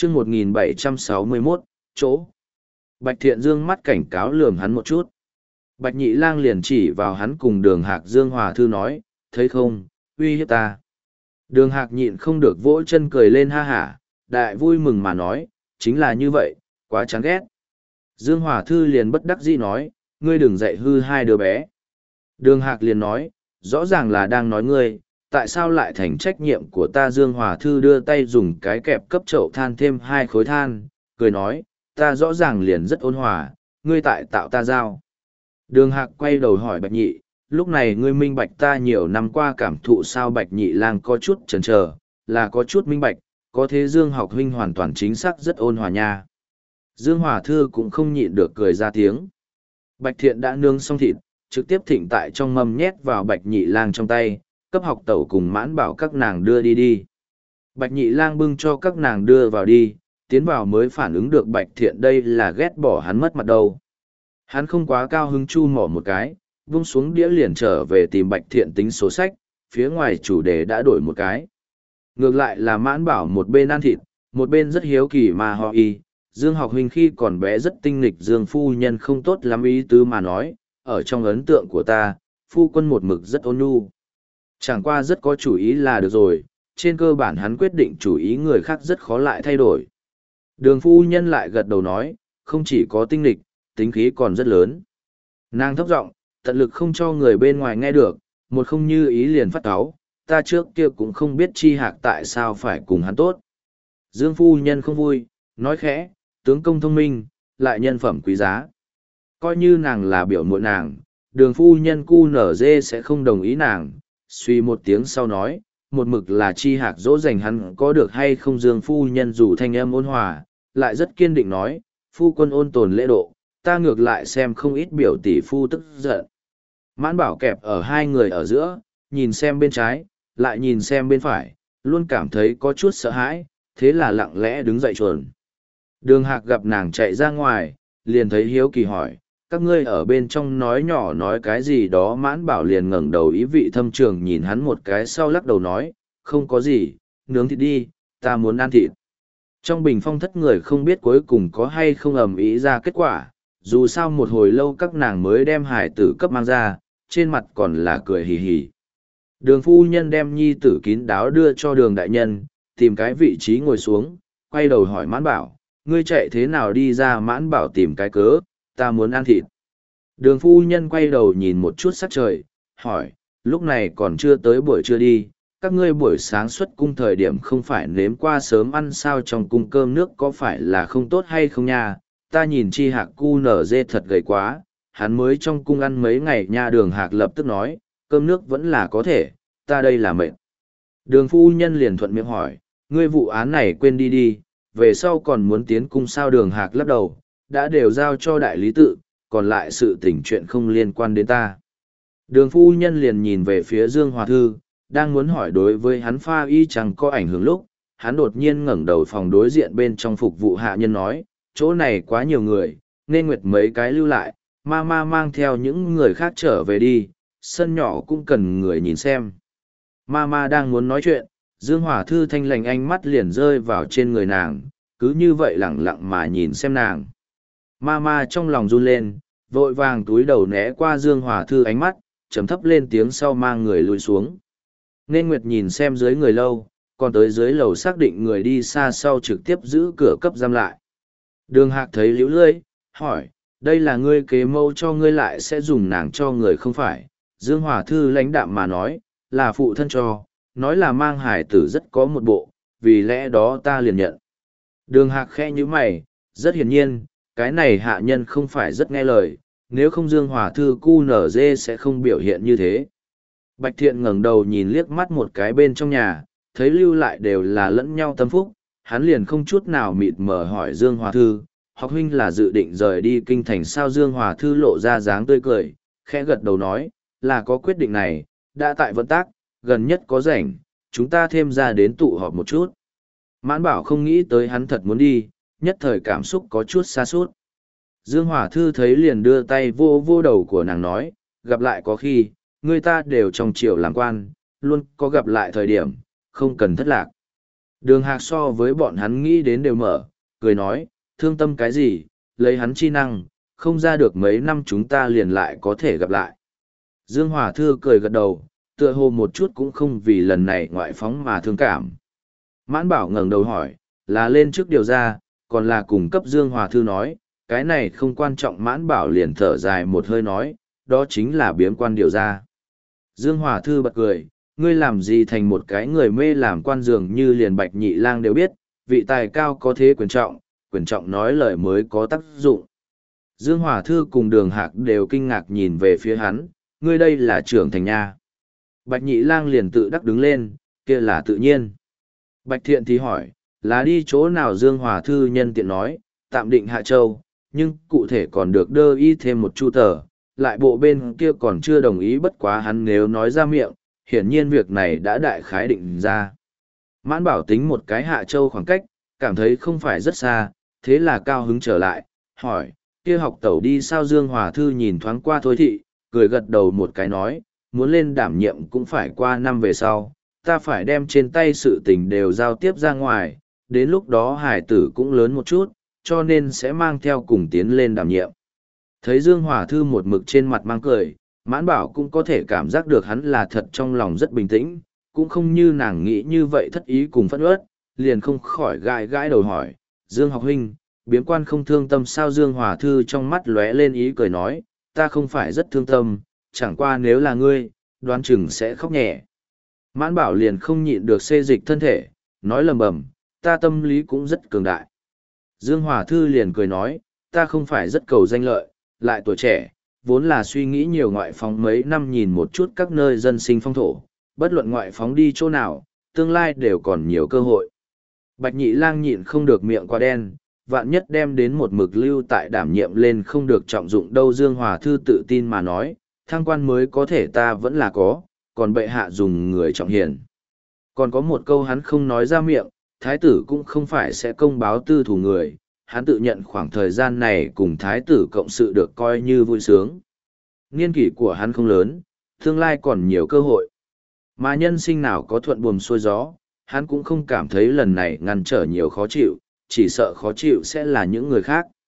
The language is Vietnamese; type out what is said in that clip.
chương 1761, chỗ. Bạch Thiện Dương mắt cảnh cáo lườm hắn một chút. Bạch Nhị Lang liền chỉ vào hắn cùng Đường Hạc Dương Hòa Thư nói, thấy không, uy hiếp ta. Đường Hạc nhịn không được vỗ chân cười lên ha hả, đại vui mừng mà nói, chính là như vậy, quá chán ghét. Dương Hòa Thư liền bất đắc dĩ nói, ngươi đừng dạy hư hai đứa bé. Đường Hạc liền nói, rõ ràng là đang nói ngươi, tại sao lại thành trách nhiệm của ta. Dương Hòa Thư đưa tay dùng cái kẹp cấp chậu than thêm 2 khối than, cười nói, ta rõ ràng liền rất ôn hòa, ngươi tại tạo ta giao. Đường Hạc quay đầu hỏi Bạch Nhị, lúc này ngươi minh bạch ta nhiều năm qua cảm thụ sao? Bạch Nhị Lang có chút chần chờ, là có chút minh bạch, có thế Dương học huynh hoàn toàn chính xác rất ôn hòa nha. Dương Hòa Thư cũng không nhịn được cười ra tiếng. Bạch Thiện đã nướng xong thịt, trực tiếp thịnh tại trong mâm nhét vào Bạch Nhị Lang trong tay, cấp học tẩu cùng Mãn Bảo các nàng đưa đi đi. Bạch Nhị Lang bưng cho các nàng đưa vào đi, tiến vào mới phản ứng được Bạch Thiện đây là ghét bỏ hắn mất mặt đâu. Hắn không quá cao hứng chu mỏ một cái, vung xuống đĩa liền trở về tìm Bạch Thiện tính số sách, phía ngoài chủ đề đã đổi một cái. Ngược lại là Mãn Bảo một bên ăn thịt, một bên rất hiếu kỳ mà ho y. Dương học huynh khi còn bé rất tinh nghịch, Dương phu nhân không tốt lắm ý tứ mà nói, ở trong ấn tượng của ta, phu quân một mực rất ôn nhu. Chẳng qua rất có chủ ý là được rồi, trên cơ bản hắn quyết định chủ ý người khác rất khó lại thay đổi. Đường phu nhân lại gật đầu nói, không chỉ có tinh nghịch, tính khí còn rất lớn. Nàng thấp giọng, tận lực không cho người bên ngoài nghe được, một không như ý liền phát cáu, ta trước kia cũng không biết Chi Hạc tại sao phải cùng hắn tốt. Dương phu nhân không vui, nói khẽ, tướng công thông minh, lại nhân phẩm quý giá. Coi như nàng là biểu muội nàng, đường phu nhân cu nở dê sẽ không đồng ý nàng. Suy một tiếng sau nói, một mực là Chi Hạc dỗ dành hắn có được hay không. Dương phu nhân dù thanh âm ôn hòa, lại rất kiên định nói, phu quân ôn tồn lễ độ, ta ngược lại xem không ít biểu tỷ phu tức giận. Mãn Bảo kẹp ở hai người ở giữa, nhìn xem bên trái, lại nhìn xem bên phải, luôn cảm thấy có chút sợ hãi, thế là lặng lẽ đứng dậy chuồn. Đường Hạc gặp nàng chạy ra ngoài, liền thấy hiếu kỳ hỏi, các ngươi ở bên trong nói nhỏ nói cái gì đó. Mãn Bảo liền ngẩng đầu ý vị thâm trường nhìn hắn một cái sau lắc đầu nói, không có gì, nướng thịt đi, ta muốn ăn thịt. Trong bình phong thất người không biết cuối cùng có hay không ầm ĩ ra kết quả, dù sao một hồi lâu các nàng mới đem hải tử cấp mang ra, trên mặt còn là cười hì hì. Đường phu nhân đem nhi tử kín đáo đưa cho đường đại nhân, tìm cái vị trí ngồi xuống, quay đầu hỏi Mãn Bảo, ngươi chạy thế nào đi ra? Mãn Bảo tìm cái cớ, ta muốn ăn thịt. Đường phu nhân quay đầu nhìn một chút sắc trời, hỏi, lúc này còn chưa tới buổi trưa đi, các ngươi buổi sáng xuất cung thời điểm không phải nếm qua sớm ăn sao? Trong cung cơm nước có phải là không tốt hay không nha? Ta nhìn Chi Hạc cu nở dê thật gầy quá, hắn mới trong cung ăn mấy ngày nha. Đường Hạc lập tức nói, cơm nước vẫn là có thể, ta đây là mệt. Đường phu nhân liền thuận miệng hỏi, ngươi vụ án này quên đi đi, về sau còn muốn tiến cung sao? Đường Hạc lắc đầu, đã đều giao cho đại lý tự, còn lại sự tình chuyện không liên quan đến ta. Đường phu nhân liền nhìn về phía Dương Hòa Thư, đang muốn hỏi đối với hắn pha y chẳng có ảnh hưởng lúc, hắn đột nhiên ngẩng đầu phòng đối diện bên trong phục vụ hạ nhân nói, chỗ này quá nhiều người, nên nguyệt mấy cái lưu lại, ma mang theo những người khác trở về đi, sân nhỏ cũng cần người nhìn xem. Ma đang muốn nói chuyện, Dương Hòa Thư thanh lành ánh mắt liền rơi vào trên người nàng, cứ như vậy lẳng lặng mà nhìn xem nàng. Ma trong lòng run lên, vội vàng túi đầu né qua Dương Hòa Thư ánh mắt, trầm thấp lên tiếng sau mang người lùi xuống. Nên Nguyệt nhìn xem dưới người lâu, còn tới dưới lầu xác định người đi xa sau trực tiếp giữ cửa cấp giam lại. Đường Hạc thấy liễu lưỡi, hỏi, đây là ngươi kế mâu cho ngươi lại sẽ dùng nàng cho người không phải? Dương Hòa Thư lãnh đạm mà nói, là phụ thân cho, nói là mang hải tử rất có một bộ, vì lẽ đó ta liền nhận. Đường Hạc khẽ như mày, rất hiển nhiên, cái này hạ nhân không phải rất nghe lời, nếu không Dương Hòa Thư cu nở dê sẽ không biểu hiện như thế. Bạch Thiện ngẩng đầu nhìn liếc mắt một cái bên trong nhà, thấy lưu lại đều là lẫn nhau tâm phúc, hắn liền không chút nào mịt mờ hỏi Dương Hòa Thư, học huynh là dự định rời đi kinh thành sao? Dương Hòa Thư lộ ra dáng tươi cười, khẽ gật đầu nói, là có quyết định này, đã tại vận tác, gần nhất có rảnh, chúng ta thêm ra đến tụ họp một chút. Mãn Bảo không nghĩ tới hắn thật muốn đi, nhất thời cảm xúc có chút xa sút. Dương Hòa Thư thấy liền đưa tay vô vô đầu của nàng nói, gặp lại có khi, người ta đều trong triều làm quan, luôn có gặp lại thời điểm, không cần thất lạc. Đường Hạc so với bọn hắn nghĩ đến đều mở, cười nói, thương tâm cái gì, lấy hắn chi năng, không ra được mấy năm chúng ta liền lại có thể gặp lại. Dương Hòa Thư cười gật đầu, tựa hồ một chút cũng không vì lần này ngoại phóng mà thương cảm. Mãn Bảo ngẩng đầu hỏi, là lên trước điều ra, còn là cùng cấp Dương Hòa Thư nói, cái này không quan trọng. Mãn Bảo liền thở dài một hơi nói, đó chính là biếm quan điều ra. Dương Hòa Thư bật cười, ngươi làm gì thành một cái người mê làm quan dường như liền Bạch Nhị Lang đều biết, vị tài cao có thế quyền trọng nói lời mới có tác dụng. Dương Hòa Thư cùng Đường Hạc đều kinh ngạc nhìn về phía hắn, ngươi đây là trưởng thành nha. Bạch Nhị Lang liền tự đắc đứng lên, kia là tự nhiên. Bạch Thiện thì hỏi, là đi chỗ nào? Dương Hòa Thư nhân tiện nói, tạm định Hạ Châu, nhưng cụ thể còn được đơ y thêm một chu tờ, lại bộ bên kia còn chưa đồng ý, bất quá hắn nếu nói ra miệng, hiển nhiên việc này đã đại khái định ra. Mãn Bảo tính một cái Hạ Châu khoảng cách, cảm thấy không phải rất xa, thế là cao hứng trở lại, hỏi, kia học tẩu đi sao? Dương Hòa Thư nhìn thoáng qua Thôi Thị, cười gật đầu một cái nói, muốn lên đảm nhiệm cũng phải qua năm về sau, ta phải đem trên tay sự tình đều giao tiếp ra ngoài, đến lúc đó hải tử cũng lớn một chút, cho nên sẽ mang theo cùng tiến lên đảm nhiệm. Thấy Dương Hòa Thư một mực trên mặt mang cười, Mãn Bảo cũng có thể cảm giác được hắn là thật trong lòng rất bình tĩnh, cũng không như nàng nghĩ như vậy thất ý cùng phẫn uất, liền không khỏi gãi gãi đầu hỏi, Dương học huynh, biếm quan không thương tâm sao? Dương Hòa Thư trong mắt lóe lên ý cười nói, ta không phải rất thương tâm, chẳng qua nếu là ngươi, đoán chừng sẽ khóc nhẹ. Mãn Bảo liền không nhịn được xê dịch thân thể, nói lầm bầm, ta tâm lý cũng rất cường đại. Dương Hòa Thư liền cười nói, ta không phải rất cầu danh lợi, lại tuổi trẻ, vốn là suy nghĩ nhiều, ngoại phóng mấy năm nhìn một chút các nơi dân sinh phong thổ, bất luận ngoại phóng đi chỗ nào, tương lai đều còn nhiều cơ hội. Bạch Nhị Lang nhịn không được miệng quá đen, vạn nhất đem đến một mực lưu tại đảm nhiệm lên không được trọng dụng đâu. Dương Hòa Thư tự tin mà nói, thăng quan mới có thể ta vẫn là có, còn bệ hạ dùng người trọng hiền. Còn có một câu hắn không nói ra miệng, thái tử cũng không phải sẽ công báo tư thủ người, hắn tự nhận khoảng thời gian này cùng thái tử cộng sự được coi như vui sướng. Niên kỷ của hắn không lớn, tương lai còn nhiều cơ hội. Mà nhân sinh nào có thuận buồm xuôi gió, hắn cũng không cảm thấy lần này ngăn trở nhiều khó chịu, chỉ sợ khó chịu sẽ là những người khác.